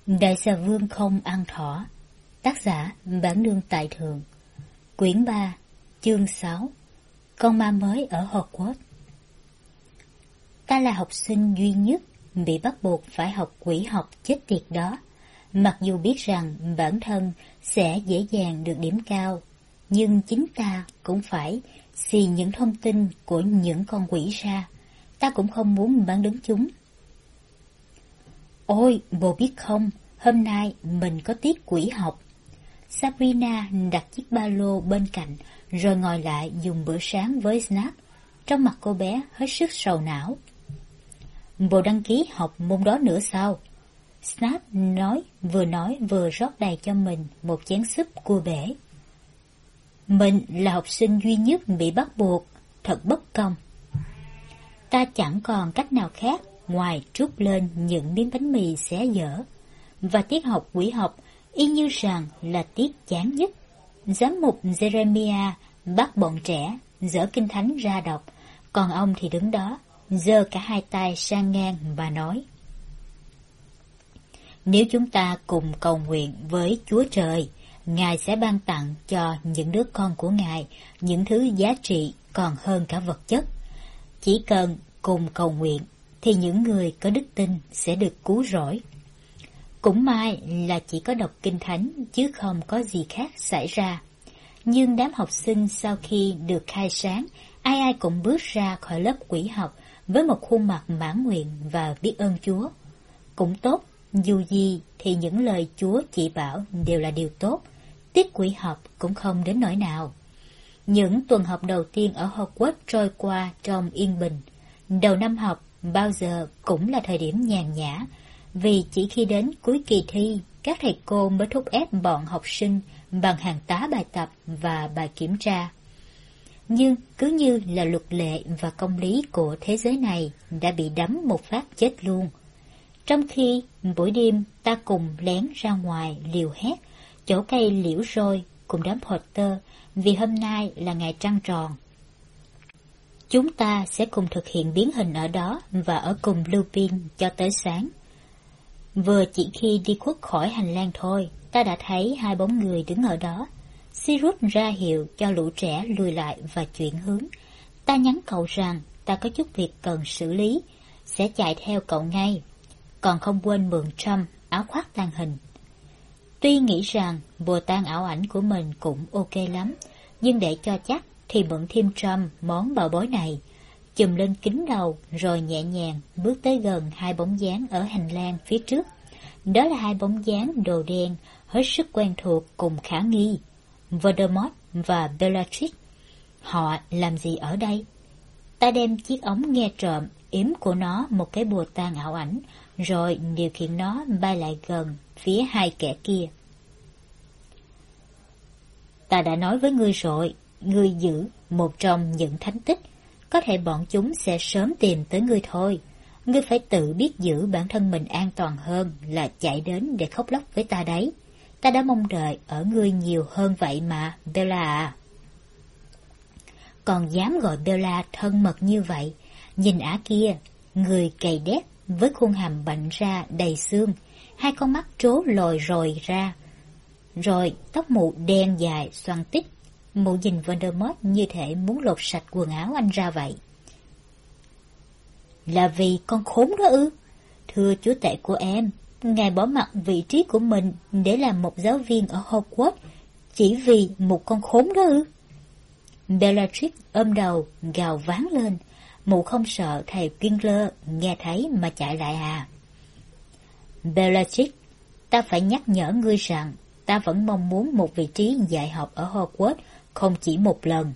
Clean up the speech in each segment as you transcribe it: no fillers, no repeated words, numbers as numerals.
Đại xà vương không ăn thỏ. Tác giả Bản Nương Tại Thượng. Quyển 3, chương 6. Con ma mới ở Hogwarts. Ta là học sinh duy nhất bị bắt buộc phải học quỷ học chết tiệt đó. Mặc dù biết rằng bản thân sẽ dễ dàng được điểm cao, nhưng chính ta cũng phải xì những thông tin của những con quỷ ra. Ta cũng không muốn bán đứng chúng. Ôi, bồ biết không, hôm nay mình có tiết quỷ học. Sabrina đặt chiếc ba lô bên cạnh, rồi ngồi lại dùng bữa sáng với Snap. Trong mặt cô bé hết sức sầu não. Bồ đăng ký học môn đó nữa sao? Snap nói vừa rót đầy cho mình một chén súp cua bể. Mình là học sinh duy nhất bị bắt buộc, thật bất công. Ta chẳng còn cách nào khác ngoài trút lên những miếng bánh mì xé dở. Và tiết học quỷ học y như rằng là tiết chán nhất. Giám mục Jeremiah bắt bọn trẻ dở kinh thánh ra đọc, còn ông thì đứng đó giơ cả hai tay sang ngang và nói: Nếu chúng ta cùng cầu nguyện với Chúa Trời, Ngài sẽ ban tặng cho những đứa con của Ngài những thứ giá trị còn hơn cả vật chất. Chỉ cần cùng cầu nguyện thì những người có đức tin sẽ được cứu rỗi. Cũng may là chỉ có đọc kinh thánh chứ không có gì khác xảy ra. Nhưng đám học sinh sau khi được khai sáng, ai ai cũng bước ra khỏi lớp quỷ học với một khuôn mặt mãn nguyện và biết ơn Chúa. Cũng tốt, dù gì thì những lời Chúa chỉ bảo đều là điều tốt. Tiết quỷ học cũng không đến nỗi nào. Những tuần học đầu tiên ở Hogwarts trôi qua trong yên bình. Đầu năm học bao giờ cũng là thời điểm nhàn nhã, vì chỉ khi đến cuối kỳ thi, các thầy cô mới thúc ép bọn học sinh bằng hàng tá bài tập và bài kiểm tra. Nhưng cứ như là luật lệ và công lý của thế giới này đã bị đấm một phát chết luôn. Trong khi buổi đêm ta cùng lén ra ngoài liều hét, chỗ cây liễu roi cùng đám Potter, vì hôm nay là ngày trăng tròn. Chúng ta sẽ cùng thực hiện biến hình ở đó và ở cùng Lupin cho tới sáng. Vừa chỉ khi đi khuất khỏi hành lang thôi, ta đã thấy hai bóng người đứng ở đó. Sirius ra hiệu cho lũ trẻ lùi lại và chuyển hướng. Ta nhắn cậu rằng ta có chút việc cần xử lý, sẽ chạy theo cậu ngay. Còn không quên mượn Trump áo khoác tàng hình. Tuy nghĩ rằng bùa tang ảo ảnh của mình cũng ok lắm, nhưng để cho chắc thì mượn thêm Trump món bảo bối này. Chùm lên kính đầu rồi nhẹ nhàng bước tới gần hai bóng dáng ở hành lang phía trước. Đó là hai bóng dáng đồ đen hết sức quen thuộc cùng khả nghi, Voldemort và Bellatrix. Họ làm gì ở đây? Ta đem chiếc ống nghe trộm yếm của nó một cái bùa tang ảo ảnh, rồi điều khiển nó bay lại gần phía hai kẻ kia. Ta đã nói với ngươi rồi, ngươi giữ một trong những thánh tích, có thể bọn chúng sẽ sớm tìm tới ngươi thôi. Ngươi phải tự biết giữ bản thân mình an toàn hơn là chạy đến để khóc lóc với ta đấy. Ta đã mong đợi ở ngươi nhiều hơn vậy mà, Bella à. Còn dám gọi Bella thân mật như vậy, nhìn ả kia, người gầy đét với khuôn hàm bạnh ra đầy xương, hai con mắt trố lồi rồi ra, rồi tóc mụ đen dài xoăn tít. Mụ nhìn Voldemort như thể muốn lột sạch quần áo anh ra vậy. Là vì con khốn đó ư? Thưa chúa tể của em, ngài bỏ mặc vị trí của mình để làm một giáo viên ở Hogwarts chỉ vì một con khốn đó ư? Bellatrix ôm đầu gào váng lên. Mụ không sợ thầy Kingler nghe thấy mà chạy lại à? Bellatrix, ta phải nhắc nhở ngươi rằng ta vẫn mong muốn một vị trí dạy học ở Hogwarts không chỉ một lần.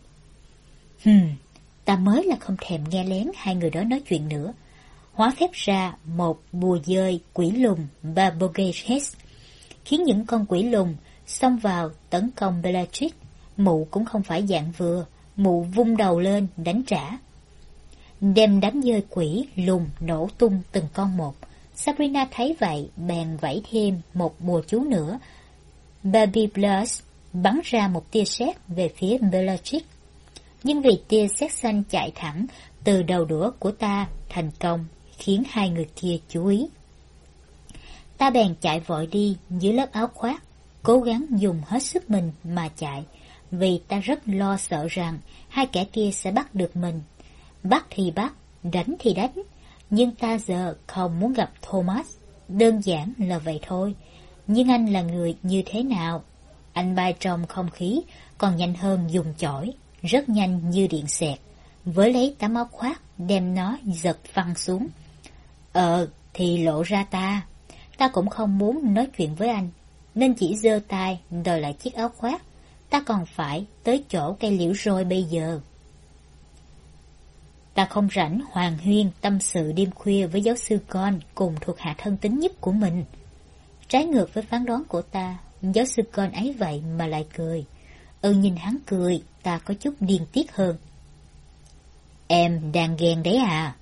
Ta mới là không thèm nghe lén hai người đó nói chuyện nữa. Hóa phép ra một bùa dơi quỷ lùn Barbogates, khiến những con quỷ lùn xông vào tấn công Bellatrix. Mụ cũng không phải dạng vừa, mụ vung đầu lên đánh trả. Đem đám dơi quỷ lùn nổ tung từng con một. Sabrina thấy vậy bèn vẫy thêm một bùa chú nữa. Baby Blush bắn ra một tia sét về phía Bellatrix. Nhưng vì tia sét xanh chạy thẳng từ đầu đũa của ta thành công, khiến hai người kia chú ý. Ta bèn chạy vội đi dưới lớp áo khoác, cố gắng dùng hết sức mình mà chạy, vì ta rất lo sợ rằng hai kẻ kia sẽ bắt được mình. Bắt thì bắt, đánh thì đánh, nhưng ta giờ không muốn gặp Thomas, đơn giản là vậy thôi. Nhưng anh là người như thế nào? Anh bay trong không khí, còn nhanh hơn dùng chổi, rất nhanh như điện xẹt, với lấy tấm áo khoác, đem nó giật văng xuống. Thì lộ ra ta. Ta cũng không muốn nói chuyện với anh, nên chỉ giơ tay đòi lại chiếc áo khoác. Ta còn phải tới chỗ cây liễu rồi bây giờ. Ta không rảnh hoàng huyên tâm sự đêm khuya với giáo sư Con cùng thuộc hạ thân tín nhất của mình. Trái ngược với phán đoán của ta, giáo sư Con ấy vậy mà lại cười. Nhìn hắn cười, ta có chút điên tiết hơn. Em đang ghen đấy à?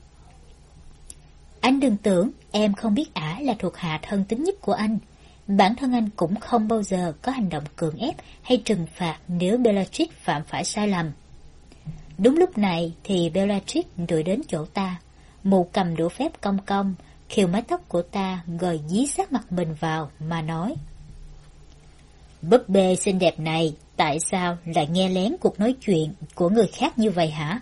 Anh đừng tưởng em không biết ả là thuộc hạ thân tín nhất của anh. Bản thân anh cũng không bao giờ có hành động cưỡng ép hay trừng phạt nếu Bellatrix phạm phải sai lầm. Đúng lúc này thì Bellatrix đuổi đến chỗ ta, mụ cầm đũa phép cong cong, khều mái tóc của ta rồi dí sát mặt mình vào mà nói: Búp bê xinh đẹp này, tại sao lại nghe lén cuộc nói chuyện của người khác như vậy hả?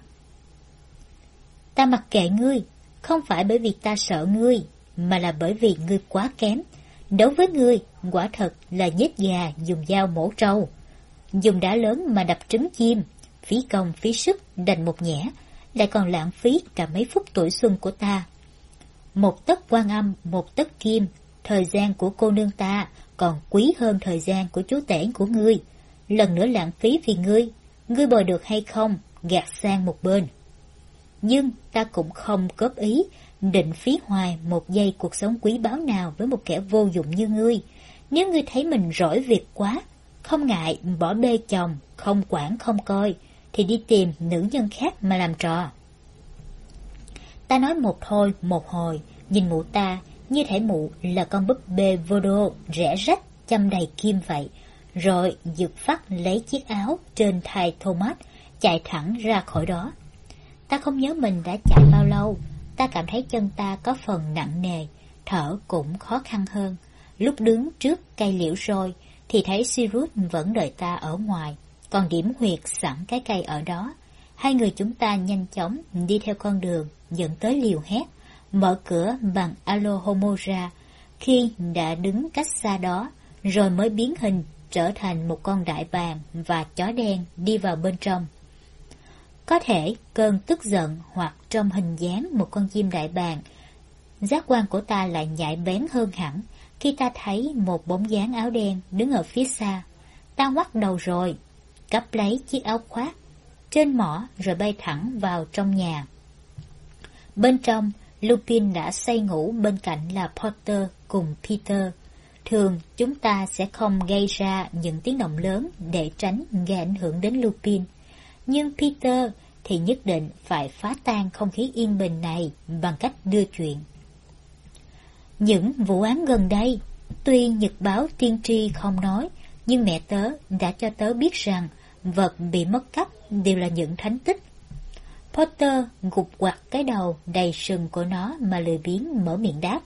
Ta mặc kệ ngươi, không phải bởi vì ta sợ ngươi, mà là bởi vì ngươi quá kém. Đấu với ngươi, quả thật là giết gà dùng dao mổ trâu. Dùng đá lớn mà đập trứng chim, phí công phí sức đành một nhẽ, lại còn lãng phí cả mấy phút tuổi xuân của ta. Một tấc quan âm, một tấc kim, thời gian của cô nương ta còn quý hơn thời gian của chú tể của ngươi. Lần nữa lãng phí vì ngươi bồi được hay không, gạt sang một bên. Nhưng ta cũng không góp ý định phí hoài một giây cuộc sống quý báu nào với một kẻ vô dụng như ngươi. Nếu ngươi thấy mình rỗi việc quá, không ngại bỏ bê chồng, không quản không coi, thì đi tìm nữ nhân khác mà làm trò. Ta nói một thôi một hồi, nhìn mụ ta như thể mụ là con búp bê vô đô rẽ rách châm đầy kim vậy, rồi giật phát lấy chiếc áo trên thai Thomas, chạy thẳng ra khỏi đó. Ta không nhớ mình đã chạy bao lâu. Ta cảm thấy chân ta có phần nặng nề, thở cũng khó khăn hơn. Lúc đứng trước cây liễu roi thì thấy Sirius vẫn đợi ta ở ngoài, còn điểm huyệt sẵn cái cây ở đó. Hai người chúng ta nhanh chóng đi theo con đường dẫn tới liều hét, mở cửa bằng Alohomora khi đã đứng cách xa đó, rồi mới biến hình trở thành một con đại bàng và chó đen đi vào bên trong. Có thể cơn tức giận hoặc trong hình dáng một con chim đại bàng, giác quan của ta lại nhạy bén hơn hẳn khi ta thấy một bóng dáng áo đen đứng ở phía xa. Ta ngoắt đầu rồi, cắp lấy chiếc áo khoác trên mỏ rồi bay thẳng vào trong nhà. Bên trong, Lupin đã say ngủ bên cạnh là Potter cùng Peter. Thường chúng ta sẽ không gây ra những tiếng động lớn để tránh gây ảnh hưởng đến Lupin. Nhưng Peter thì nhất định phải phá tan không khí yên bình này bằng cách đưa chuyện. Những vụ án gần đây, tuy nhật báo tiên tri không nói, nhưng mẹ tớ đã cho tớ biết rằng vật bị mất cắp đều là những thánh tích. Potter gục quặt cái đầu đầy sừng của nó mà lười biếng mở miệng đáp.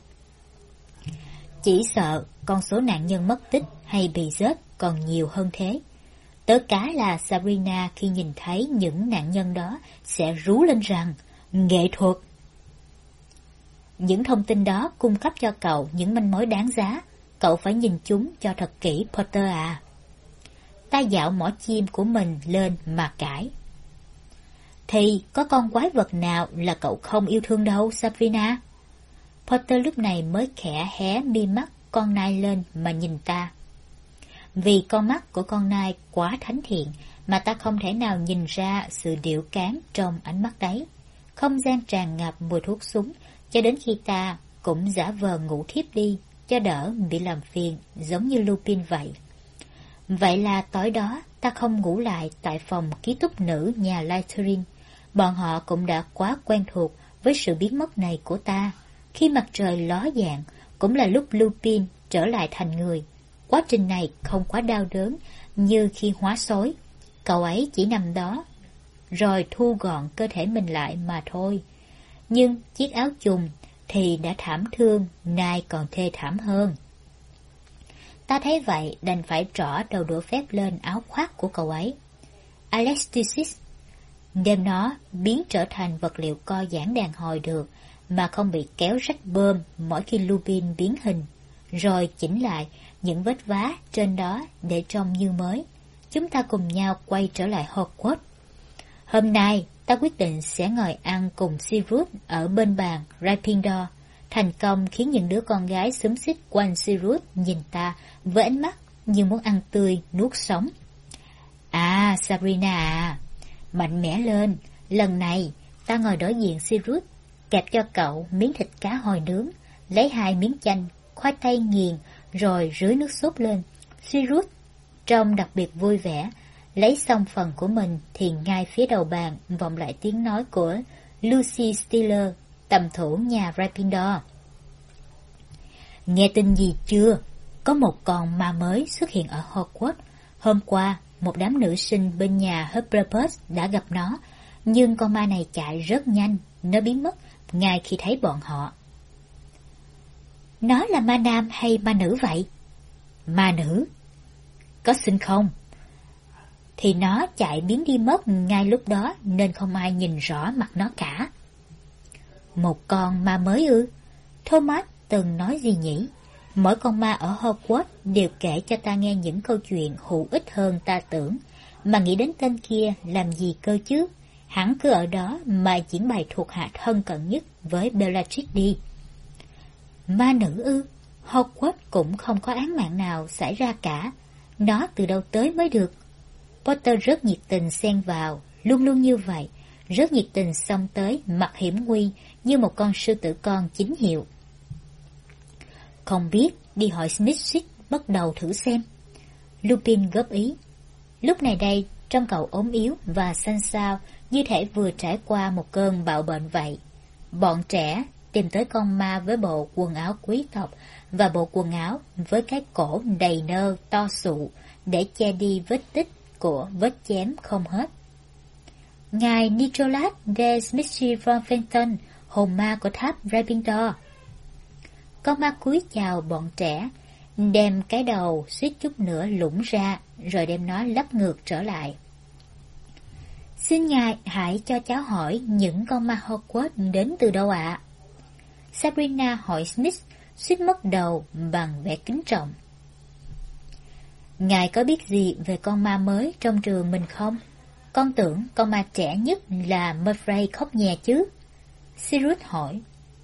Chỉ sợ con số nạn nhân mất tích hay bị giết còn nhiều hơn thế. Tớ cá là Sabrina khi nhìn thấy những nạn nhân đó sẽ rú lên rằng nghệ thuật. Những thông tin đó cung cấp cho cậu những manh mối đáng giá. Cậu phải nhìn chúng cho thật kỹ, Potter à. Ta dạo mỏ chim của mình lên mà cãi. Thì có con quái vật nào là cậu không yêu thương đâu, Sabrina? Potter lúc này mới khẽ hé mi mắt con nai lên mà nhìn ta. Vì con mắt của con nai quá thánh thiện mà ta không thể nào nhìn ra sự điệu cán trong ánh mắt đấy. Không gian tràn ngập mùi thuốc súng cho đến khi ta cũng giả vờ ngủ thiếp đi cho đỡ bị làm phiền giống như Lupin vậy. Vậy là tối đó ta không ngủ lại tại phòng ký túc nữ nhà Lytherin. Bọn họ cũng đã quá quen thuộc với sự biến mất này của ta. Khi mặt trời ló dạng cũng là lúc Lupin trở lại thành người. Quá trình này không quá đau đớn như khi hóa sói. Cậu ấy chỉ nằm đó rồi thu gọn cơ thể mình lại mà thôi. Nhưng chiếc áo chùm thì đã thảm thương, nay còn thê thảm hơn. Ta thấy vậy đành phải trỏ đầu đũa phép lên áo khoác của cậu ấy. Alexis, đem nó biến trở thành vật liệu co giãn đàn hồi được, mà không bị kéo rách bơm mỗi khi Lupin biến hình, rồi chỉnh lại những vết vá trên đó để trông như mới. Chúng ta cùng nhau quay trở lại Hogwarts. Hôm nay, ta quyết định sẽ ngồi ăn cùng Sirius ở bên bàn Gryffindor, thành công khiến những đứa con gái xúm xít quanh Sirius nhìn ta với ánh mắt như muốn ăn tươi nuốt sống. À, Sabrina à, mạnh mẽ lên, lần này ta ngồi đối diện Sirius, kẹp cho cậu miếng thịt cá hồi nướng, lấy 2 miếng chanh, khoai tây nghiền, rồi rưới nước sốt lên. Sirius trông đặc biệt vui vẻ. Lấy xong phần của mình thì ngay phía đầu bàn vọng lại tiếng nói của Lucy Steele, tầm thủ nhà Gryffindor. Nghe tin gì chưa? Có một con ma mới xuất hiện ở Hogwarts. Hôm qua, một đám nữ sinh bên nhà Hufflepuff đã gặp nó, nhưng con ma này chạy rất nhanh, nó biến mất ngay khi thấy bọn họ. Nó là ma nam hay ma nữ vậy? Ma nữ. Có xinh không? Thì nó chạy biến đi mất ngay lúc đó nên không ai nhìn rõ mặt nó cả. Một con ma mới ư? Thomas từng nói gì nhỉ? Mỗi con ma ở Hogwarts đều kể cho ta nghe những câu chuyện hữu ích hơn ta tưởng. Mà nghĩ đến tên kia làm gì cơ chứ? Hắn cứ ở đó mà diễn bài thuộc hạ thân cận nhất với Bellatrix đi. Ma nữ ư? Hogwarts cũng không có án mạng nào xảy ra cả. Nó từ đâu tới mới được? Potter rất nhiệt tình xen vào, luôn luôn như vậy, rất nhiệt tình xông tới mặt hiểm nguy như một con sư tử con chính hiệu. Không biết, đi hỏi Smith bắt đầu thử xem. Lupin góp ý. Lúc này đây, trông cậu ốm yếu và xanh xao, như thể vừa trải qua một cơn bạo bệnh vậy. Bọn trẻ tìm tới con ma với bộ quần áo quý tộc và bộ quần áo với cái cổ đầy nơ to sụ để che đi vết tích của vết chém không hết. Ngài Nicholas de Smithy von Fenton, hồn ma của tháp Gryffindor. Con ma cúi chào bọn trẻ, đem cái đầu suýt chút nữa lủng ra, rồi đem nó lắp ngược trở lại. Xin ngài hãy cho cháu hỏi những con ma Hogwarts đến từ đâu ạ? Sabrina hỏi Smith, suýt mất đầu bằng vẻ kính trọng. Ngài có biết gì về con ma mới trong trường mình không? Con tưởng con ma trẻ nhất là Murphy khóc nhè chứ? Sirius hỏi.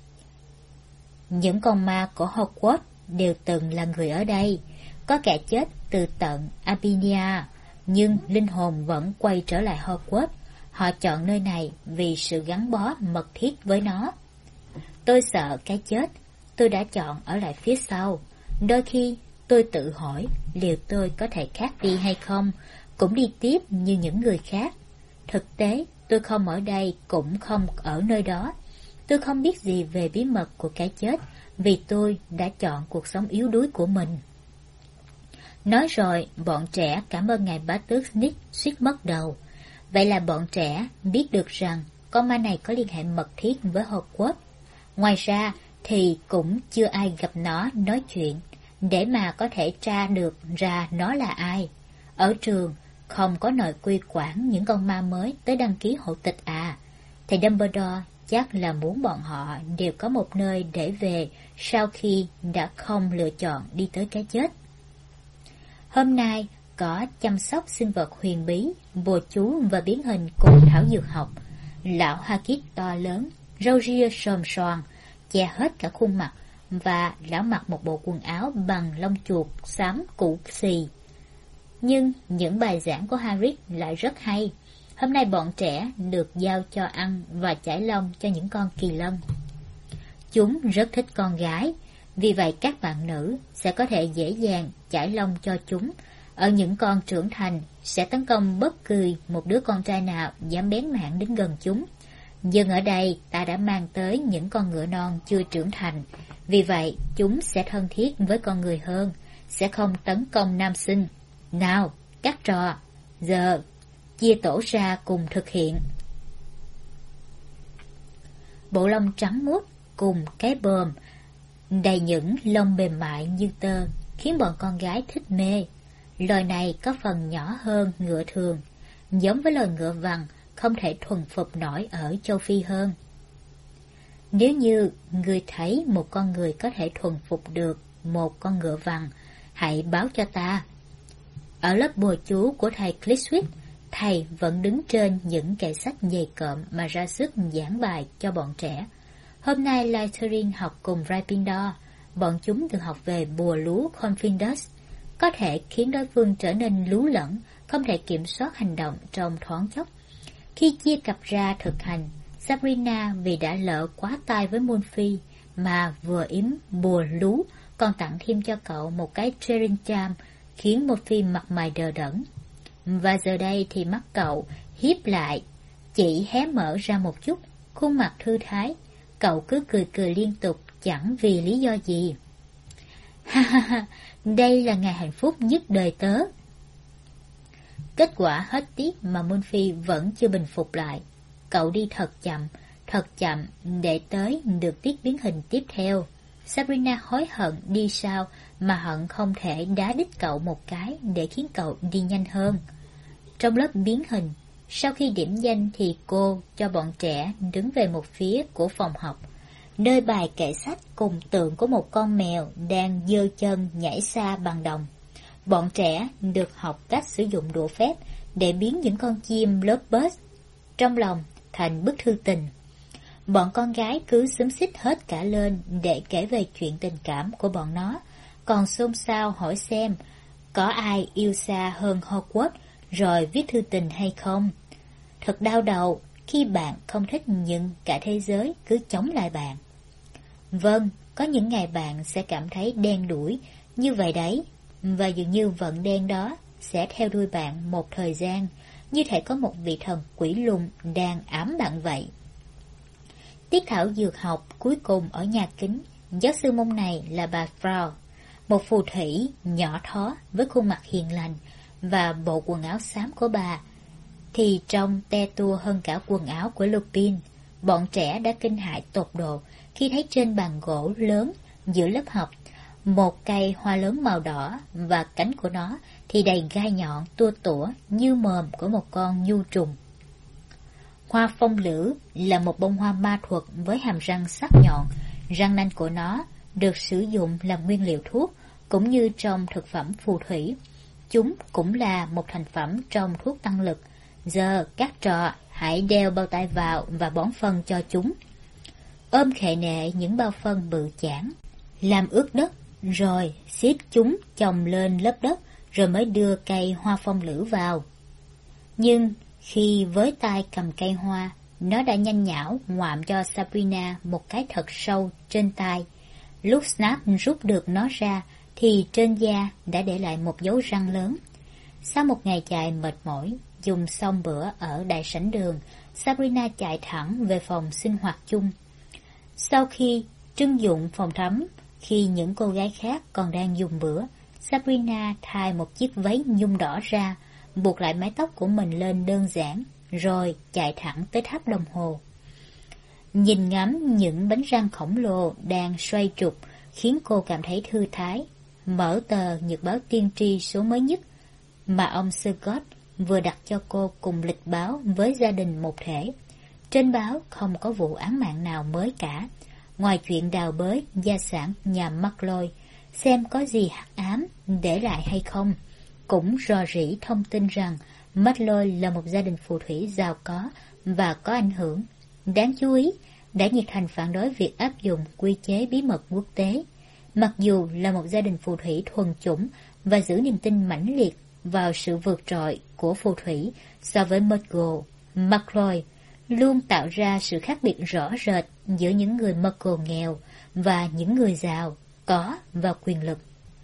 Những con ma của Hogwarts đều từng là người ở đây. Có kẻ chết từ tận Abinia, nhưng linh hồn vẫn quay trở lại Hogwarts. Họ chọn nơi này vì sự gắn bó mật thiết với nó. Tôi sợ cái chết, tôi đã chọn ở lại phía sau. Đôi khi tôi tự hỏi liệu tôi có thể khác đi hay không, cũng đi tiếp như những người khác. Thực tế, tôi không ở đây cũng không ở nơi đó. Tôi không biết gì về bí mật của cái chết vì tôi đã chọn cuộc sống yếu đuối của mình. Nói rồi, bọn trẻ cảm ơn ngài bá tước Snitch suýt mất đầu. Vậy là bọn trẻ biết được rằng con ma này có liên hệ mật thiết với Hogwarts. Ngoài ra thì cũng chưa ai gặp nó nói chuyện để mà có thể tra được ra nó là ai. Ở trường không có nội quy quản những con ma mới tới đăng ký hộ tịch à? Thầy Dumbledore chắc là muốn bọn họ đều có một nơi để về sau khi đã không lựa chọn đi tới cái chết. Hôm nay có chăm sóc sinh vật huyền bí, bùa chú và biến hình cùng thảo dược học. Lão Hagrid to lớn, râu ria xồm xoàm, che hết cả khuôn mặt, và lão mặc một bộ quần áo bằng lông chuột xám cũ xì. Nhưng những bài giảng của Hagrid lại rất hay. Hôm nay bọn trẻ được giao cho ăn và chải lông cho những con kỳ lân. Chúng rất thích con gái, vì vậy các bạn nữ sẽ có thể dễ dàng chải lông cho chúng. Ở những con trưởng thành sẽ tấn công bất cứ một đứa con trai nào dám bén mảng đến gần chúng. Nhưng ở đây ta đã mang tới những con ngựa non chưa trưởng thành, vì vậy chúng sẽ thân thiết với con người hơn, sẽ không tấn công nam sinh. Nào, các trò, giờ chia tổ ra cùng thực hiện. Bộ lông trắng muốt, cùng cái bờm đầy những lông mềm mại như tơ, khiến bọn con gái thích mê. Loài này có phần nhỏ hơn ngựa thường, giống với loài ngựa vằn không thể thuần phục nổi ở châu Phi hơn. Nếu như người thấy một con người có thể thuần phục được một con ngựa vằn, hãy báo cho ta. Ở lớp bùa chú của thầy Clifford, thầy vẫn đứng trên những kệ sách dày cộm mà ra sức giảng bài cho bọn trẻ. Hôm nay Lytherin học cùng Gryffindor, bọn chúng được học về bùa lú Confidus, có thể khiến đối phương trở nên lú lẫn, không thể kiểm soát hành động trong thoáng chốc. Khi chia cặp ra thực hành, Sabrina vì đã lỡ quá tay với Murphy mà vừa yếm bùa lú, còn tặng thêm cho cậu một cái Trerin Charm, khiến Murphy mặt mày đờ đẫn. Và giờ đây thì mắt cậu hiếp lại, chỉ hé mở ra một chút, khuôn mặt thư thái. Cậu cứ cười cười liên tục, chẳng vì lý do gì. Ha ha ha, đây là ngày hạnh phúc nhất đời tớ. Kết quả hết tiết mà Murphy vẫn chưa bình phục lại. Cậu đi thật chậm để tới được tiết biến hình tiếp theo. Sabrina hối hận đi sao mà hận không thể đá đít cậu một cái để khiến cậu đi nhanh hơn. Trong lớp biến hình, sau khi điểm danh thì cô cho bọn trẻ đứng về một phía của phòng học, nơi bài kệ sách cùng tượng của một con mèo đang giơ chân nhảy xa bằng đồng. Bọn trẻ được học cách sử dụng đũa phép để biến những con chim lovebirds trong lòng thành bức thư tình. Bọn con gái cứ xúm xít hết cả lên để kể về chuyện tình cảm của bọn nó, còn xôn xao hỏi xem có ai yêu xa hơn Hogwarts rồi viết thư tình hay không. Thật đau đầu khi bạn không thích nhưng cả thế giới cứ chống lại bạn. Vâng, có những ngày bạn sẽ cảm thấy đen đủi như vậy đấy, và dường như vận đen đó sẽ theo đuôi bạn một thời gian, như thể có một vị thần quỷ lùn đang ám bạn vậy. Tiết thảo dược học cuối cùng ở nhà kính, giáo sư môn này là bà Frau, một phù thủy nhỏ thó với khuôn mặt hiền lành, và bộ quần áo xám của bà thì trông te tua hơn cả quần áo của Lupin. Bọn trẻ đã kinh hãi tột độ khi thấy trên bàn gỗ lớn giữa lớp học một cây hoa lớn màu đỏ, và cánh của nó thì đầy gai nhọn tua tủa như mồm của một con nhu trùng. Hoa phong lữ là một bông hoa ma thuật với hàm răng sắc nhọn. Răng nanh của nó được sử dụng làm nguyên liệu thuốc, cũng như trong thực phẩm phù thủy. Chúng cũng là một thành phẩm trong thuốc tăng lực. Giờ các trò hãy đeo bao tay vào và bón phân cho chúng. Ôm khệ nệ những bao phân bự chảng, làm ướt đất, rồi xếp chúng chồng lên lớp đất, rồi mới đưa cây hoa phong lữ vào. Nhưng khi với tay cầm cây hoa, nó đã nhanh nhảu ngoạm cho Sabrina một cái thật sâu trên tay. Lúc Snap rút được nó ra, thì trên da đã để lại một dấu răng lớn. Sau một ngày chạy mệt mỏi, dùng xong bữa ở đại sảnh đường, Sabrina chạy thẳng về phòng sinh hoạt chung. Sau khi trưng dụng phòng tắm, khi những cô gái khác còn đang dùng bữa, Sabrina thay một chiếc váy nhung đỏ ra, buộc lại mái tóc của mình lên đơn giản, rồi chạy thẳng tới tháp đồng hồ. Nhìn ngắm những bánh răng khổng lồ đang xoay trục khiến cô cảm thấy thư thái. Mở tờ nhật báo tiên tri số mới nhất mà ông Scott vừa đặt cho cô cùng lịch báo với gia đình một thể. Trên báo không có vụ án mạng nào mới cả, ngoài chuyện đào bới gia sản nhà Malfoy, xem có gì hắc ám để lại hay không. Cũng rò rỉ thông tin rằng Malfoy là một gia đình phù thủy giàu có và có ảnh hưởng. Đáng chú ý, đã nhiệt thành phản đối việc áp dụng quy chế bí mật quốc tế. Mặc dù là một gia đình phù thủy thuần chủng và giữ niềm tin mãnh liệt vào sự vượt trội của phù thủy so với Muggle, Malfoy luôn tạo ra sự khác biệt rõ rệt giữa những người Muggle nghèo và những người giàu, có và quyền lực.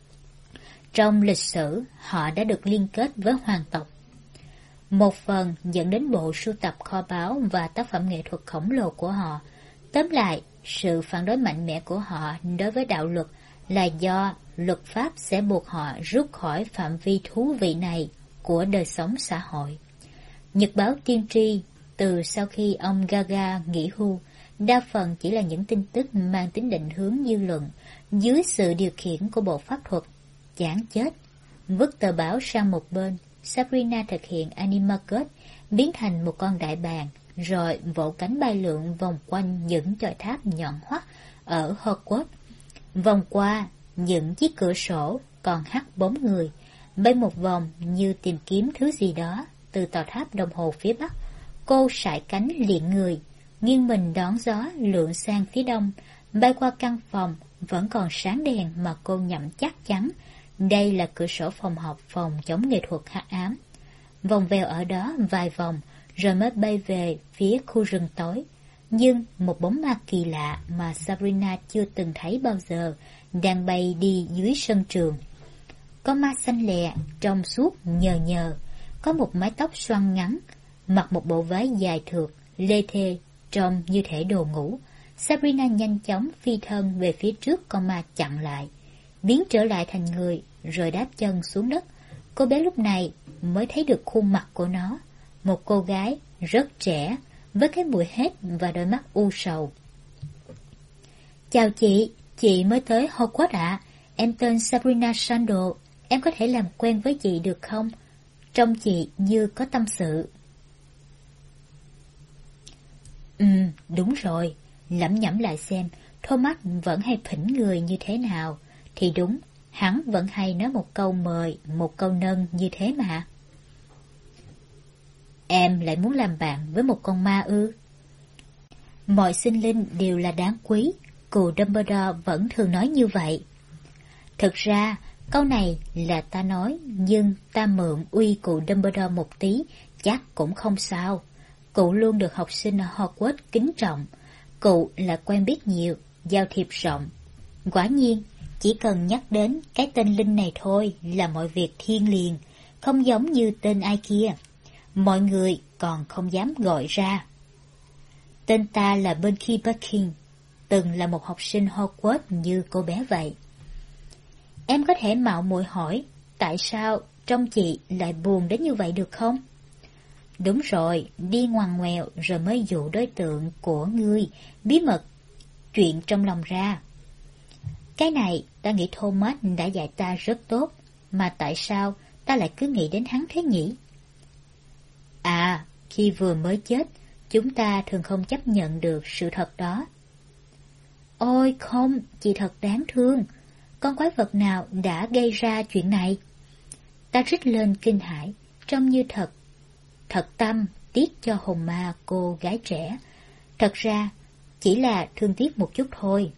Trong lịch sử, họ đã được liên kết với hoàng tộc. Một phần dẫn đến bộ sưu tập kho báu và tác phẩm nghệ thuật khổng lồ của họ. Tóm lại, sự phản đối mạnh mẽ của họ đối với đạo luật là do luật pháp sẽ buộc họ rút khỏi phạm vi thú vị này của đời sống xã hội. Nhật báo tiên tri, từ sau khi ông Gaga nghỉ hưu, đa phần chỉ là những tin tức mang tính định hướng dư luận, dưới sự điều khiển của bộ pháp thuật. Chán chết. Vứt tờ báo sang một bên, Sabrina thực hiện Animagus, biến thành một con đại bàng, rồi vỗ cánh bay lượn vòng quanh những chòi tháp nhọn hoắt ở Hogwarts. Vòng qua những chiếc cửa sổ còn hắt bóng người, bay một vòng như tìm kiếm thứ gì đó. Từ tòa tháp đồng hồ phía bắc, cô sải cánh liệng người, nghiêng mình đón gió lượn sang phía đông, bay qua căn phòng vẫn còn sáng đèn mà cô nhẩm chắc chắn đây là cửa sổ phòng học phòng chống nghệ thuật hắc ám. Vòng vèo ở đó vài vòng rồi mới bay về phía khu rừng tối. Nhưng một bóng ma kỳ lạ mà Sabrina chưa từng thấy bao giờ đang bay đi dưới sân trường. Con ma xanh lè, trong suốt nhờ nhờ, có một mái tóc xoăn ngắn, mặc một bộ váy dài thượt, lê thê, trông như thể đồ ngủ. Sabrina nhanh chóng phi thân về phía trước con ma chặn lại, biến trở lại thành người, rồi đáp chân xuống đất. Cô bé lúc này mới thấy được khuôn mặt của nó, một cô gái rất trẻ, với cái mũi hét và đôi mắt u sầu. Chào chị mới tới Hogwarts ạ. Em tên Sabrina Sandal, em có thể làm quen với chị được không? Trông chị như có tâm sự. Đúng rồi, lẩm nhẩm lại xem, Thomas vẫn hay phỉnh người như thế nào. Thì đúng, hắn vẫn hay nói một câu mời, một câu nâng như thế mà. Em lại muốn làm bạn với một con ma ư? Mọi sinh linh đều là đáng quý, cụ Dumbledore vẫn thường nói như vậy. Thực ra, câu này là ta nói, nhưng ta mượn uy cụ Dumbledore một tí, chắc cũng không sao. Cụ luôn được học sinh ở Hogwarts kính trọng. Cụ là quen biết nhiều, giao thiệp rộng. Quả nhiên, chỉ cần nhắc đến cái tên Linh này thôi là mọi việc thiêng liêng, không giống như tên ai kia. Mọi người còn không dám gọi ra. Tên ta là Becky Bucking, từng là một học sinh Hogwarts như cô bé vậy. Em có thể mạo muội hỏi, tại sao trông chị lại buồn đến như vậy được không? Đúng rồi, đi ngoằn ngoèo rồi mới dụ đối tượng của ngươi bí mật chuyện trong lòng ra. Cái này ta nghĩ Thomas đã dạy ta rất tốt, mà tại sao ta lại cứ nghĩ đến hắn thế nhỉ? À, khi vừa mới chết, chúng ta thường không chấp nhận được sự thật đó. Ôi không, chị thật đáng thương. Con quái vật nào đã gây ra chuyện này? Ta rít lên kinh hãi, trông như thật tâm tiếc cho hồn ma cô gái trẻ. Thật ra, chỉ là thương tiếc một chút thôi.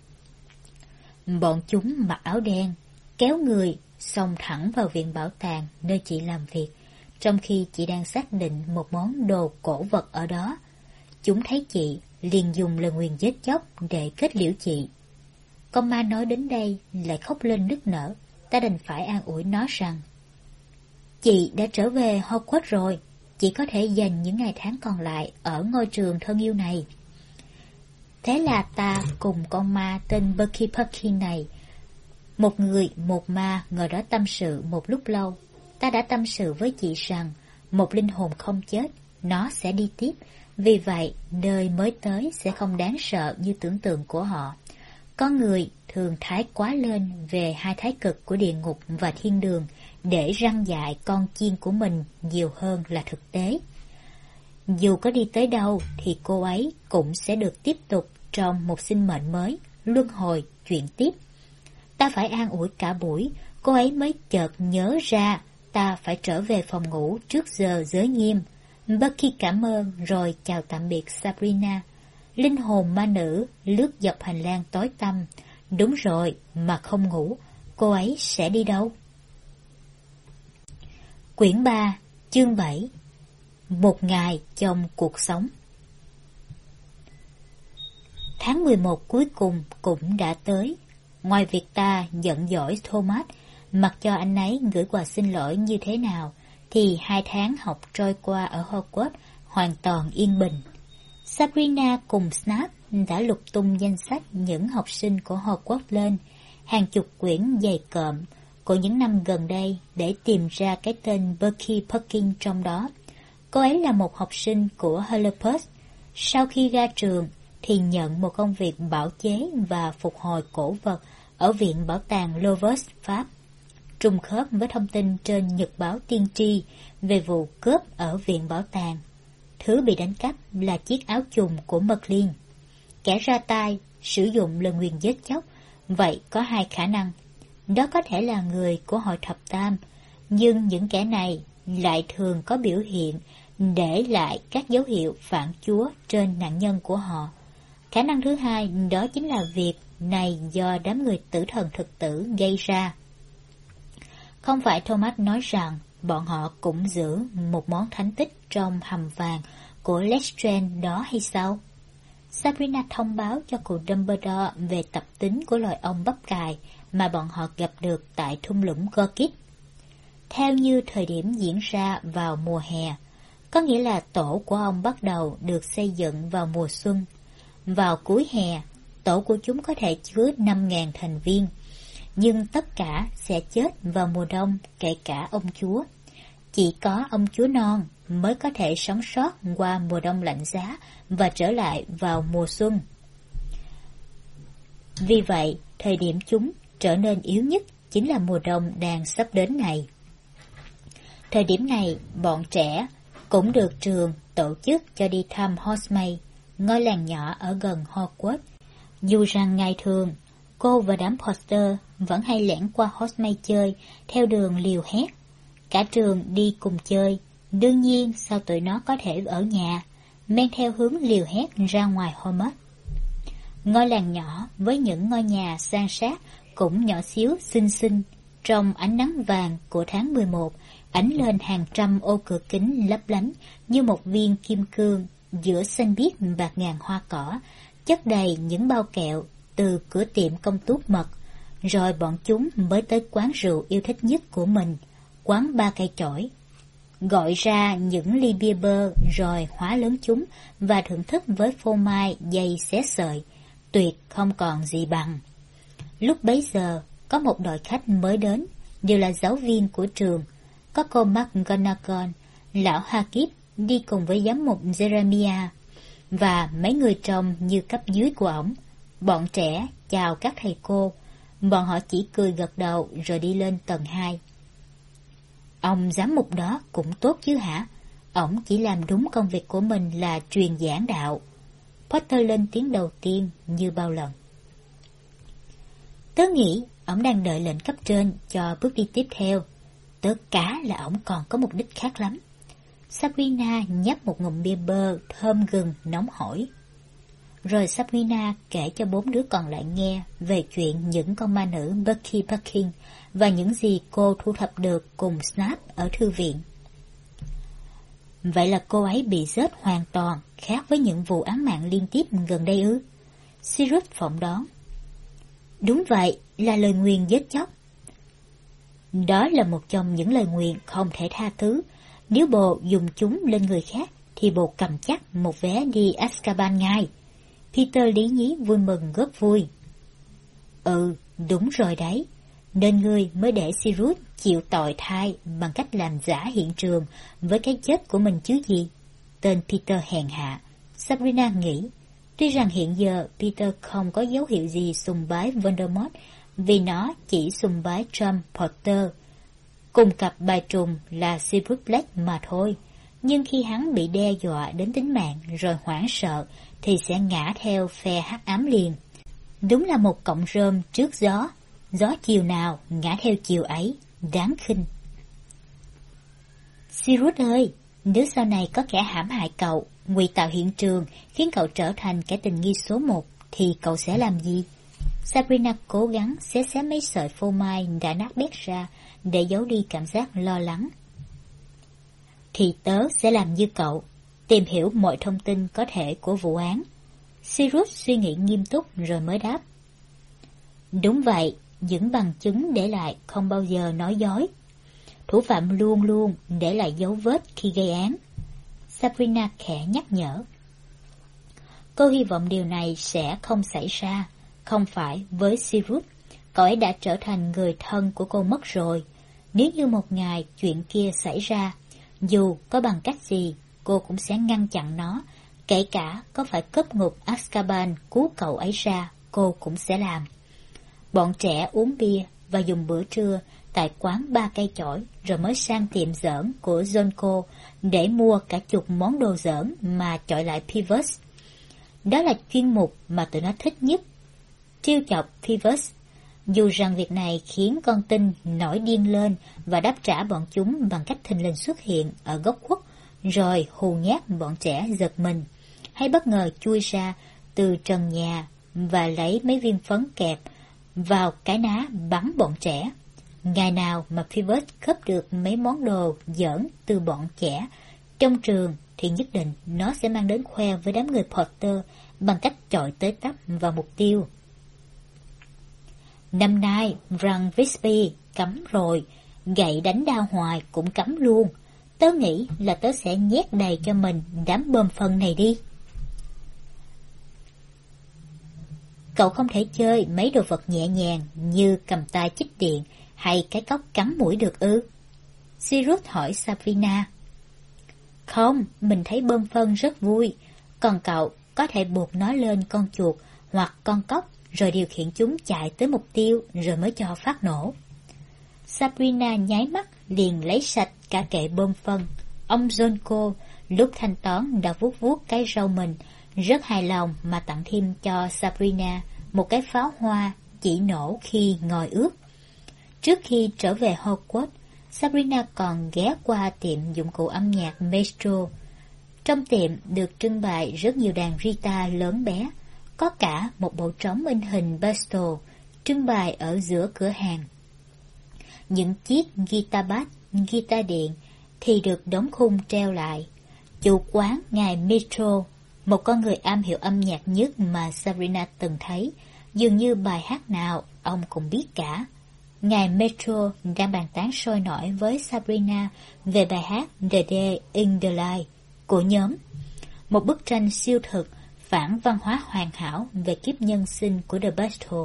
Bọn chúng mặc áo đen, kéo người, xông thẳng vào viện bảo tàng nơi chị làm việc, trong khi chị đang xác định một món đồ cổ vật ở đó. Chúng thấy chị, liền dùng lời nguyền giết chóc để kết liễu chị. Con ma nói đến đây lại khóc lên nức nở, ta đành phải an ủi nó rằng chị đã trở về Hogwarts rồi, chị có thể dành những ngày tháng còn lại ở ngôi trường thân yêu này. Thế là ta cùng con ma tên Becky Bucking này, một người một ma, ngồi đó tâm sự một lúc lâu. Ta đã tâm sự với chị rằng một linh hồn không chết, nó sẽ đi tiếp. Vì vậy, nơi mới tới sẽ không đáng sợ như tưởng tượng của họ. Con người thường thái quá lên về hai thái cực của địa ngục và thiên đường để răn dạy con chiên của mình nhiều hơn là thực tế. Dù có đi tới đâu thì cô ấy cũng sẽ được tiếp tục trong một sinh mệnh mới, luân hồi, chuyển tiếp. Ta phải an ủi cả buổi, cô ấy mới chợt nhớ ra ta phải trở về phòng ngủ trước giờ giới nghiêm. Becky cảm ơn rồi chào tạm biệt Sabrina. Linh hồn ma nữ lướt dọc hành lang tối tăm. Đúng rồi, mà không ngủ, cô ấy sẽ đi đâu? Quyển 3, chương 7. Một ngày trong cuộc sống. Tháng 11 cuối cùng cũng đã tới. Ngoài việc ta giận dỗi Thomas, mặc cho anh ấy gửi quà xin lỗi như thế nào, thì 2 tháng học trôi qua ở Hogwarts hoàn toàn yên bình. Sabrina cùng Snap đã lục tung danh sách những học sinh của Hogwarts lên, hàng chục quyển dày cộm của những năm gần đây để tìm ra cái tên Becky Bucking trong đó. Cô ấy là một học sinh của Hufflepuff. Sau khi ra trường thì nhận một công việc bảo chế và phục hồi cổ vật ở Viện Bảo tàng Louvre, Pháp, trùng khớp với thông tin trên nhật báo tiên tri về vụ cướp ở Viện Bảo tàng. Thứ bị đánh cắp là chiếc áo chùng của Merlin. Kẻ ra tay sử dụng lời nguyền giết chóc, vậy có hai khả năng. Đó có thể là người của hội thập tam, nhưng những kẻ này lại thường có biểu hiện để lại các dấu hiệu phản Chúa trên nạn nhân của họ. Khả năng thứ hai đó chính là việc này do đám người tử thần thực tử gây ra. Không phải Thomas nói rằng bọn họ cũng giữ một món thánh tích trong hầm vàng của Lestrange đó hay sao? Sabrina thông báo cho cụ Dumbledore về tập tính của loài ong bắp cài mà bọn họ gặp được tại thung lũng Gorkit. Theo như thời điểm diễn ra vào mùa hè, có nghĩa là tổ của ong bắt đầu được xây dựng vào mùa xuân. Vào cuối hè, tổ của chúng có thể chứa 5.000 thành viên, nhưng tất cả sẽ chết vào mùa đông, kể cả ông chúa. Chỉ có ông chúa non mới có thể sống sót qua mùa đông lạnh giá và trở lại vào mùa xuân. Vì vậy, thời điểm chúng trở nên yếu nhất chính là mùa đông đang sắp đến này. Thời điểm này, bọn trẻ cũng được trường tổ chức cho đi thăm Hogsmeade, ngôi làng nhỏ ở gần Hogwarts. Dù rằng ngày thường, cô và đám Potter vẫn hay lẻn qua Hogsmeade chơi theo đường liều hét. Cả trường đi cùng chơi, đương nhiên sao tụi nó có thể ở nhà, men theo hướng liều hét ra ngoài Hogwarts. Ngôi làng nhỏ với những ngôi nhà san sát cũng nhỏ xíu xinh xinh, trong ánh nắng vàng của tháng 11, ánh lên hàng trăm ô cửa kính lấp lánh như một viên kim cương giữa xanh biếc bạc ngàn hoa cỏ, chất đầy những bao kẹo từ cửa tiệm công tước mật. Rồi bọn chúng mới tới quán rượu yêu thích nhất của mình, quán Ba Cây Chổi. Gọi ra những ly bia bơ rồi hóa lớn chúng và thưởng thức với phô mai dày xé sợi, tuyệt không còn gì bằng. Lúc bấy giờ, có một đội khách mới đến, đều là giáo viên của trường. Có cô McGonagall, lão Hagrid đi cùng với giám mục Jeremiah, và mấy người trông như cấp dưới của ổng. Bọn trẻ chào các thầy cô, bọn họ chỉ cười gật đầu rồi đi lên tầng 2. Ông giám mục đó cũng tốt chứ hả? Ổng chỉ làm đúng công việc của mình là truyền giảng đạo. Potter lên tiếng đầu tiên như bao lần. Tớ nghĩ ổng đang đợi lệnh cấp trên cho bước đi tiếp theo. Tớ cá là ổng còn có mục đích khác lắm. Sabrina nhấp một ngụm bia bơ thơm gừng nóng hổi. Rồi Sabrina kể cho 4 đứa còn lại nghe về chuyện những con ma nữ Bucky Bucking và những gì cô thu thập được cùng Snape ở thư viện. Vậy là cô ấy bị giết hoàn toàn, khác với những vụ án mạng liên tiếp gần đây ư? Sirius phỏng đoán. Đúng vậy, là lời nguyền giết chóc. Đó là một trong những lời nguyền không thể tha thứ. Nếu bồ dùng chúng lên người khác, thì bồ cầm chắc một vé đi Azkaban ngay. Peter lý nhí vui mừng góp vui. Ừ, đúng rồi đấy. Nên ngươi mới để Sirius chịu tội thay bằng cách làm giả hiện trường với cái chết của mình chứ gì. Tên Peter hèn hạ, Sabrina nghĩ. Tuy rằng hiện giờ Peter không có dấu hiệu gì sùng bái Voldemort, vì nó chỉ sùng bái Trump Potter, cùng cặp bài trùng là Sirius Black mà thôi. Nhưng khi hắn bị đe dọa đến tính mạng rồi hoảng sợ, thì sẽ ngã theo phe hắc ám liền. Đúng là một cọng rơm trước gió, gió chiều nào ngã theo chiều ấy, đáng khinh. Sirius ơi, nếu sau này có kẻ hãm hại cậu, ngụy tạo hiện trường, khiến cậu trở thành kẻ tình nghi số 1, thì cậu sẽ làm gì? Sabrina cố gắng xé mấy sợi phô mai đã nát bét ra để giấu đi cảm giác lo lắng. Thì tớ sẽ làm như cậu, tìm hiểu mọi thông tin có thể của vụ án. Sirius suy nghĩ nghiêm túc rồi mới đáp. Đúng vậy, những bằng chứng để lại không bao giờ nói dối. Thủ phạm luôn luôn để lại dấu vết khi gây án. Sabrina khẽ nhắc nhở. Cô hy vọng điều này sẽ không xảy ra, không phải với Sirius. Cậu ấy đã trở thành người thân của cô mất rồi. Nếu như một ngày chuyện kia xảy ra, dù có bằng cách gì, cô cũng sẽ ngăn chặn nó, Kể cả có phải cướp ngục Azkaban cứu cậu ấy ra, cô cũng sẽ làm. Bọn trẻ uống bia và dùng bữa trưa tại quán Ba Cây Chổi, rồi mới sang tiệm giỡn của Zonko để mua cả chục món đồ giỡn mà chọi lại Peeves. Đó là chuyên mục mà tụi nó thích nhất, trêu chọc Peeves. Dù rằng việc này khiến con tin nổi điên lên và đáp trả bọn chúng bằng cách thình lình xuất hiện ở góc khuất, rồi hù nhát bọn trẻ giật mình, hay bất ngờ chui ra từ trần nhà và lấy mấy viên phấn kẹp vào cái ná bắn bọn trẻ. Ngày nào mà Peeves cướp được mấy món đồ giỡn từ bọn trẻ trong trường thì nhất định nó sẽ mang đến khoe với đám người Potter bằng cách chọi tới tấp vào mục tiêu. Năm nay răng Wispy cấm rồi, gậy đánh đau hoài cũng cấm luôn. Tớ nghĩ là tớ sẽ nhét đầy cho mình đám bơm phân này đi. Cậu không thể chơi mấy đồ vật nhẹ nhàng như cầm tay chích điện hay cái cốc cắm mũi được ư? Sirius hỏi Sabrina. Không, mình thấy bơm phân rất vui. Còn cậu có thể buộc nó lên con chuột hoặc con cóc, rồi điều khiển chúng chạy tới mục tiêu rồi mới cho phát nổ. Sabrina nháy mắt liền lấy sạch cả kệ bơm phân. Ông Zonko lúc thanh toán đã vuốt vuốt cái râu mình, rất hài lòng mà tặng thêm cho Sabrina một cái pháo hoa chỉ nổ khi ngòi ướt. Trước khi trở về Hogwarts, Sabrina còn ghé qua tiệm dụng cụ âm nhạc Maestro. Trong tiệm được trưng bày rất nhiều đàn guitar lớn bé, có cả một bộ trống in hình Bristol trưng bày ở giữa cửa hàng. Những chiếc guitar bass, guitar điện thì được đóng khung treo lại. Chủ quán ngài Metro, một con người am hiểu âm nhạc nhất mà Sabrina từng thấy, dường như bài hát nào ông cũng biết cả. Ngài Metro đang bàn tán sôi nổi với Sabrina về bài hát The Day in the Life của nhóm, một bức tranh siêu thực phản văn hóa hoàn hảo về kiếp nhân sinh của The Battle.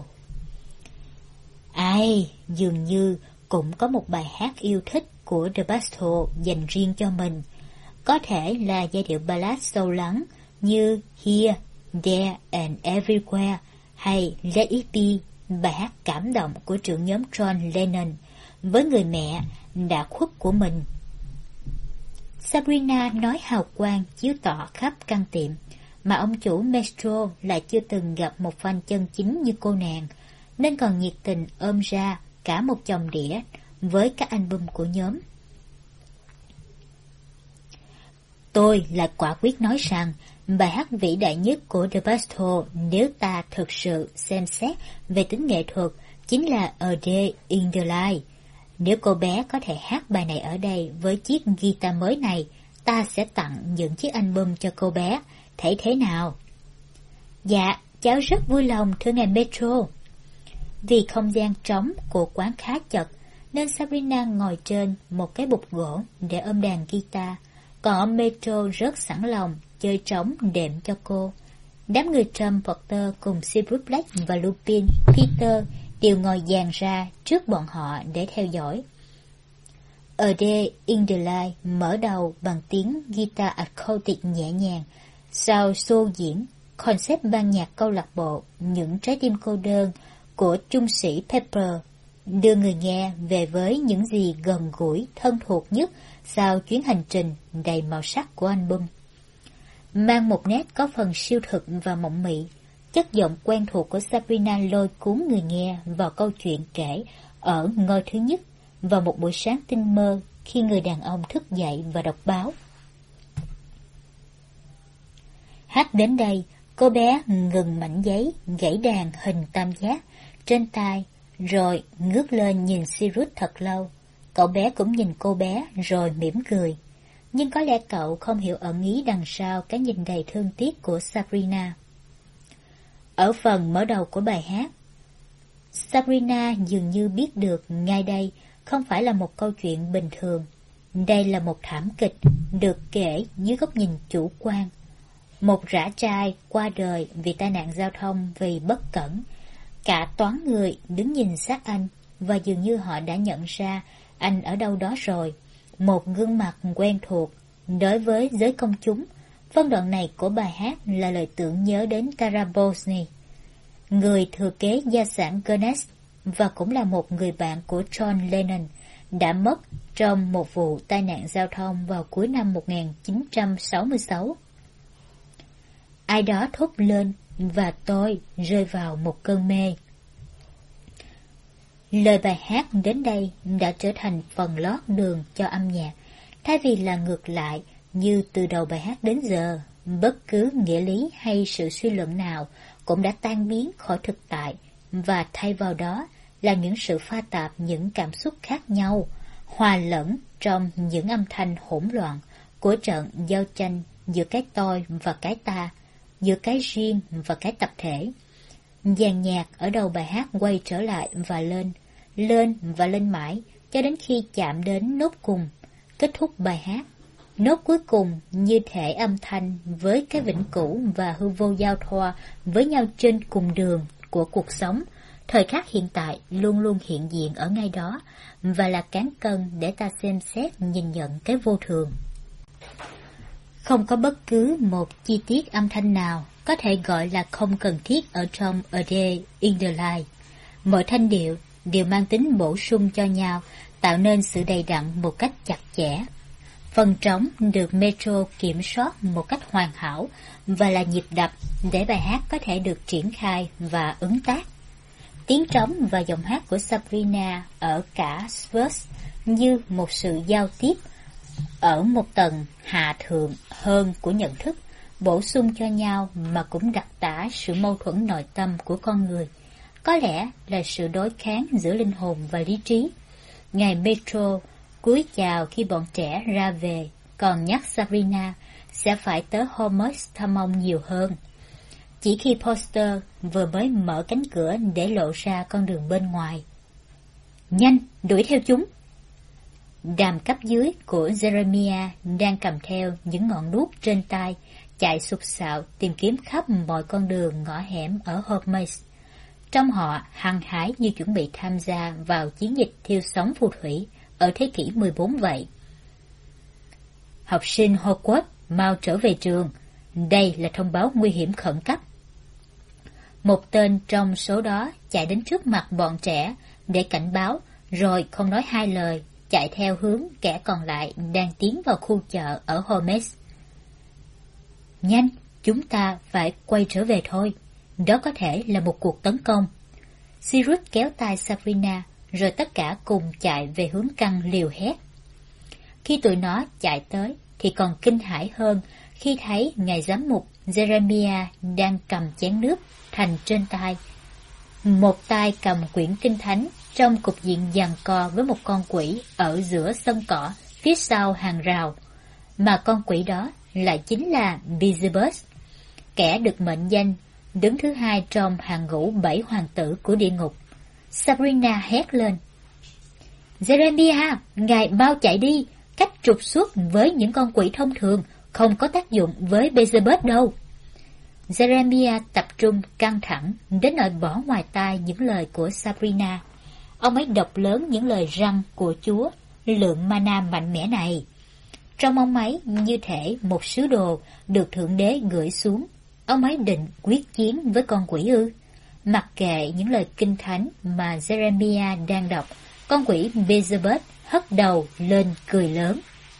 Ai dường như cũng có một bài hát yêu thích của The Battle dành riêng cho mình, có thể là giai điệu ballad sâu lắng như Here, There and Everywhere hay Let It Be, bài hát cảm động của trưởng nhóm John Lennon với người mẹ đã khuất của mình. Sabrina nói hào quang chiếu tỏ khắp căn tiệm, mà ông chủ Maestro lại chưa từng gặp một fan chân chính như cô nàng, nên còn nhiệt tình ôm ra cả một chồng đĩa với các album của nhóm. Tôi lại quả quyết nói rằng bài hát vĩ đại nhất của The Battle, nếu ta thực sự xem xét về tính nghệ thuật, chính là A Day in the Life. Nếu cô bé có thể hát bài này ở đây với chiếc guitar mới này, ta sẽ tặng những chiếc album cho cô bé. Thấy thế nào? Dạ, cháu rất vui lòng thưa ngài Metro. Vì không gian trống của quán khá chật, nên Sabrina ngồi trên một cái bục gỗ để ôm đàn guitar, còn ông Metro rất sẵn lòng chơi trống đệm cho cô. Đám người Trump, Potter cùng Sirius Black và Lupin, Peter đều ngồi dàn ra trước bọn họ để theo dõi. A Day in the Life mở đầu bằng tiếng guitar acoustic nhẹ nhàng. Sau show diễn, concept ban nhạc câu lạc bộ Những Trái Tim Cô Đơn của trung sĩ Pepper đưa người nghe về với những gì gần gũi, thân thuộc nhất sau chuyến hành trình đầy màu sắc của album. Mang một nét có phần siêu thực và mộng mị, chất giọng quen thuộc của Sabrina lôi cuốn người nghe vào câu chuyện kể ở ngôi thứ nhất vào một buổi sáng tinh mơ khi người đàn ông thức dậy và đọc báo. Hát đến đây, cô bé ngừng mảnh giấy, gãy đàn hình tam giác trên tay, rồi ngước lên nhìn Sirius thật lâu. Cậu bé cũng nhìn cô bé rồi mỉm cười. Nhưng có lẽ cậu không hiểu ẩn ý đằng sau cái nhìn đầy thương tiếc của Sabrina. Ở phần mở đầu của bài hát, Sabrina dường như biết được ngay đây không phải là một câu chuyện bình thường. Đây là một thảm kịch được kể dưới góc nhìn chủ quan. Một rã trai qua đời vì tai nạn giao thông vì bất cẩn. Cả toán người đứng nhìn sát anh, và dường như họ đã nhận ra anh ở đâu đó rồi. Một gương mặt quen thuộc đối với giới công chúng, Phân đoạn này của bài hát là lời tưởng nhớ đến Tarabosny, người thừa kế gia sản Guinness và cũng là một người bạn của John Lennon, đã mất trong một vụ tai nạn giao thông vào cuối năm 1966. Ai đó thốt lên và tôi rơi vào một cơn mê. Lời bài hát đến đây đã trở thành phần lót đường cho âm nhạc, thay vì là ngược lại như từ đầu bài hát đến giờ. Bất cứ nghĩa lý hay sự suy luận nào cũng đã tan biến khỏi thực tại, và thay vào đó là những sự pha tạp những cảm xúc khác nhau, hòa lẫn trong những âm thanh hỗn loạn của trận giao tranh giữa cái tôi và cái ta, giữa cái riêng và cái tập thể. Dàn nhạc ở đầu bài hát quay trở lại và lên và lên mãi, cho đến khi chạm đến nốt cùng, kết thúc bài hát. Nốt cuối cùng như thể âm thanh với cái vĩnh cửu và hư vô giao thoa với nhau trên cùng đường của cuộc sống. Thời khắc hiện tại luôn luôn hiện diện ở ngay đó, và là cán cân để ta xem xét nhìn nhận cái vô thường. Không có bất cứ một chi tiết âm thanh nào có thể gọi là không cần thiết ở trong A Day in the Life. Mọi thanh điệu đều mang tính bổ sung cho nhau, tạo nên sự đầy đặn một cách chặt chẽ. Phần trống được Metro kiểm soát một cách hoàn hảo và là nhịp đập để bài hát có thể được triển khai và ứng tác. Tiếng trống và giọng hát của Sabrina ở cả verse như một sự giao tiếp ở một tầng hạ thượng hơn của nhận thức, bổ sung cho nhau mà cũng đặc tả sự mâu thuẫn nội tâm của con người. Có lẽ là sự đối kháng giữa linh hồn và lý trí. Ngài Metro cúi chào khi bọn trẻ ra về, còn nhắc Sabrina sẽ phải tới Homer's thăm ông nhiều hơn. Chỉ khi Poster vừa mới mở cánh cửa để lộ ra con đường bên ngoài. Nhanh, đuổi theo chúng! Đàm cấp dưới của Jeremiah đang cầm theo những ngọn đuốc trên tay, chạy sục sạo tìm kiếm khắp mọi con đường ngõ hẻm ở Homer's. Trong họ hăng hái như chuẩn bị tham gia vào chiến dịch thiêu sống phù thủy ở thế kỷ 14 vậy. Học sinh Hogwarts mau trở về trường. Đây là thông báo nguy hiểm khẩn cấp. Một tên trong số đó chạy đến trước mặt bọn trẻ để cảnh báo, rồi không nói hai lời, chạy theo hướng kẻ còn lại đang tiến vào khu chợ ở Homer's. Nhanh, chúng ta phải quay trở về thôi. Đó có thể là một cuộc tấn công. Sirius kéo tay Sabrina, rồi tất cả cùng chạy về hướng căn liều hét. Khi tụi nó chạy tới thì còn kinh hãi hơn khi thấy ngài giám mục Jeremiah đang cầm chén nước thành trên tay. Một tay cầm quyển kinh thánh trong cục diện giằng co với một con quỷ ở giữa sân cỏ phía sau hàng rào, mà con quỷ đó lại chính là Beelzebub, kẻ được mệnh danh đứng thứ hai trong hàng ngũ 7 hoàng tử của địa ngục. Sabrina hét lên. Jeremiah, ngài mau chạy đi, cách trục xuất với những con quỷ thông thường không có tác dụng với Beelzebub đâu. Jeremiah tập trung căng thẳng đến nỗi bỏ ngoài tai những lời của Sabrina. Ông ấy đọc lớn những lời răn của Chúa, lượng mana mạnh mẽ này. Trong ông ấy như thể một sứ đồ được Thượng Đế gửi xuống. Ông ấy định quyết chiến với con quỷ ư? Mặc kệ những lời kinh thánh mà Jeremiah đang đọc, con quỷ Beelzebub hất đầu lên cười lớn.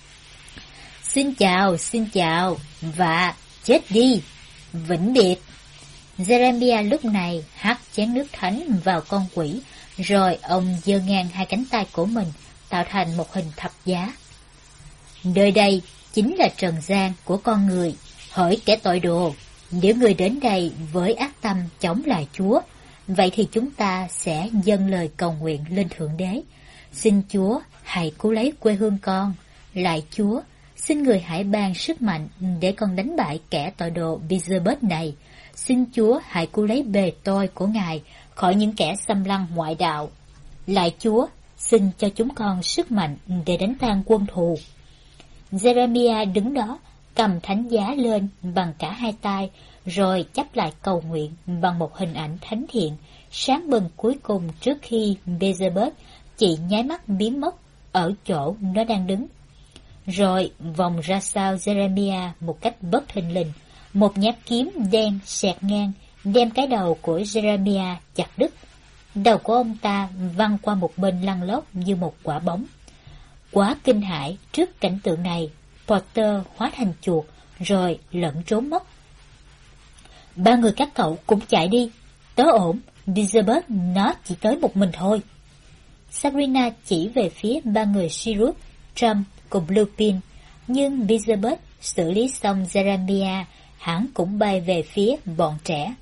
Xin chào, và chết đi, vĩnh biệt. Jeremiah lúc này hắt chén nước thánh vào con quỷ, rồi ông giơ ngang hai cánh tay của mình, tạo thành một hình thập giá. Nơi đây chính là trần gian của con người, hỡi kẻ tội đồ. Nếu người đến đây với ác tâm chống lại Chúa, vậy thì chúng ta sẽ dâng lời cầu nguyện lên Thượng Đế. Xin Chúa hãy cứu lấy quê hương con. Lạy Chúa, xin người hãy ban sức mạnh để con đánh bại kẻ tội đồ Beelzebub này. Xin Chúa hãy cứu lấy bề tôi của Ngài khỏi những kẻ xâm lăng ngoại đạo. Lạy Chúa, xin cho chúng con sức mạnh để đánh tan quân thù. Jeremiah đứng đó, cầm thánh giá lên bằng cả hai tay, rồi chắp lại cầu nguyện bằng một hình ảnh thánh thiện, sáng bừng cuối cùng trước khi Beelzebub chỉ nháy mắt biến mất ở chỗ nó đang đứng. rồi vòng ra sau Jeremiah một cách bất thình lình. Một nhát kiếm đen xẹt ngang, đem cái đầu của Jeremiah chặt đứt. Đầu của ông ta văng qua một bên lăn lóc như một quả bóng. Quá kinh hãi trước cảnh tượng này, Porter hóa thành chuột rồi lẫn trốn mất. Ba người các cậu cũng chạy đi. Tớ ổn, Elizabeth nó chỉ tới một mình thôi. Sabrina chỉ về phía ba người Sirius, Trump cùng Lupin, nhưng Elizabeth xử lý xong Jeremiah, hắn cũng bay về phía bọn trẻ.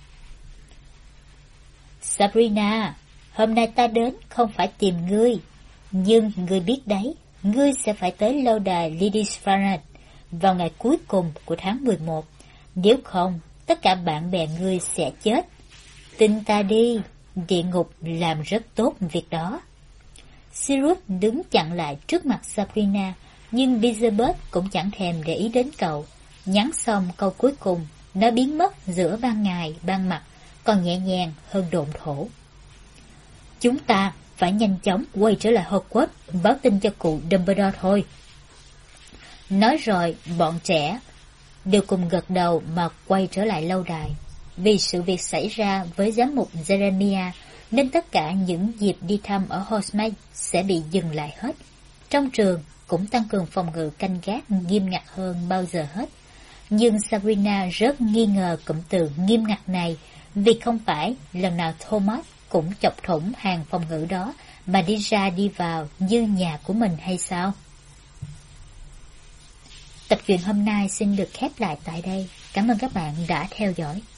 Sabrina, hôm nay ta đến không phải tìm ngươi, nhưng ngươi biết đấy, ngươi sẽ phải tới lâu đài Lindisfarne vào ngày cuối cùng của tháng 11. Nếu không, tất cả bạn bè ngươi sẽ chết. Tin ta đi, địa ngục làm rất tốt việc đó. Sirius đứng chặn lại trước mặt Sabrina, nhưng Elizabeth cũng chẳng thèm để ý đến cậu. Nhắn xong câu cuối cùng, nó biến mất giữa ban ngày, ban mặt, còn nhẹ nhàng hơn độn thổ. Chúng ta phải nhanh chóng quay trở lại Hogwarts, báo tin cho cụ Dumbledore thôi. Nói rồi, bọn trẻ đều cùng gật đầu mà quay trở lại lâu đài. Vì sự việc xảy ra với giám mục Jeremiah, nên tất cả những dịp đi thăm ở Hogsmeade sẽ bị dừng lại hết. Trong trường cũng tăng cường phòng ngự canh gác nghiêm ngặt hơn bao giờ hết. Nhưng Sabrina rất nghi ngờ cụm từ nghiêm ngặt này, vì không phải lần nào Thomas cũng chọc thủng hàng phòng ngự đó mà đi ra đi vào như nhà của mình hay sao? Tập truyện hôm nay xin được khép lại tại đây. Cảm ơn các bạn đã theo dõi.